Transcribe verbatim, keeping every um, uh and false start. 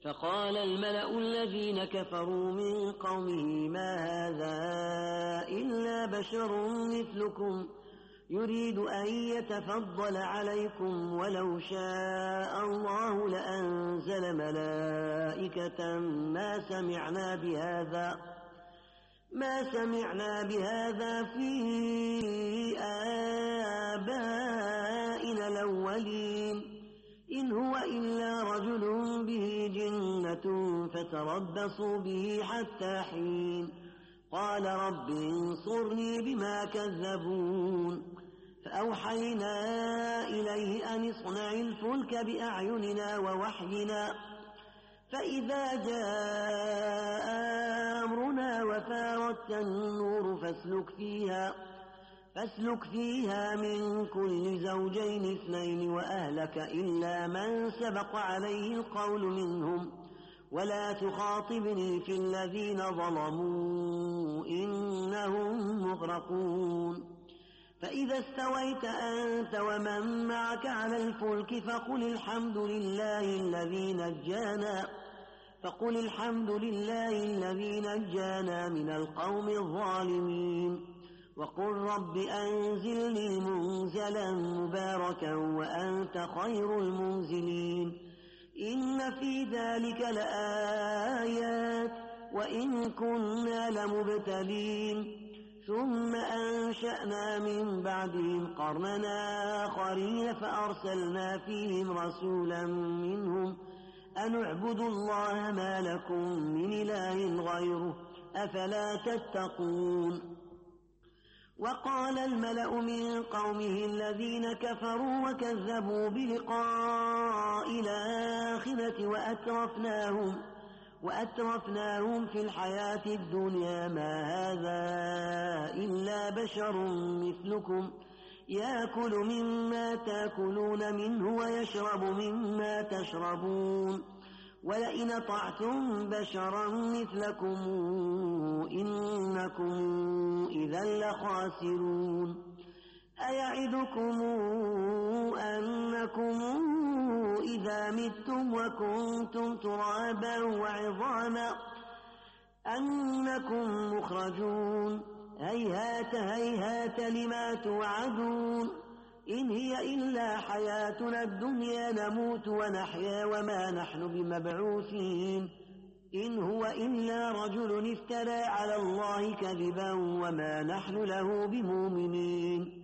فقال الملأ الذين كفروا من قومه ما هذا إلا بشر مثلكم يريد أن يتفضل عليكم ولو شاء الله لأنزل ملائكة ما سمعنا بهذا ما سمعنا بهذا في آبائنا الأولين إن هو إلا رجل به جنة فتربصوا به حتى حين قال رب انصرني بما كذبون فأوحينا إليه أن اصنع الفلك بأعيننا ووحينا فإذا جاء أمرنا وفارت النور فاسلك فيها فاسلك فيها من كل زوجين اثنين وأهلك إلا من سبق عليه القول منهم ولا تخاطبني في الذين ظلموا إنهم مغرقون فإذا استويت أنت ومن معك على الفلك فقل الحمد لله الذي نجانا فقل الحمد لله الذي نجانا من القوم الظالمين وقل رب أنزلني منزلا مباركا وأنت خير المنزلين إن في ذلك لآيات وإن كنا لمبتلين ثم أنشأنا من بعدهم قرننا آخرين فأرسلنا فيهم رسولا منهم أن اعبدوا الله ما لكم من إله غيره أفلا تتقون وقال الملأ من قومه الذين كفروا وكذبوا بلقاء الآخرة وأترفناهم وأترفناهم في الحياة الدنيا ما هذا إلا بشر مثلكم يأكل مما تأكلون منه ويشرب مما تشربون ولئن أطعتم بشرا مثلكم إنكم إذا لخاسرون أيعدكم أنكم إذا متم وكنتم ترابا وعظاما أنكم مخرجون هيهات هيهات لما توعدون إن هي إلا حياتنا الدنيا نموت ونحيا وما نحن بمبعوثين إن هو إلا رجل افترى على الله كذبا وما نحن له بمؤمنين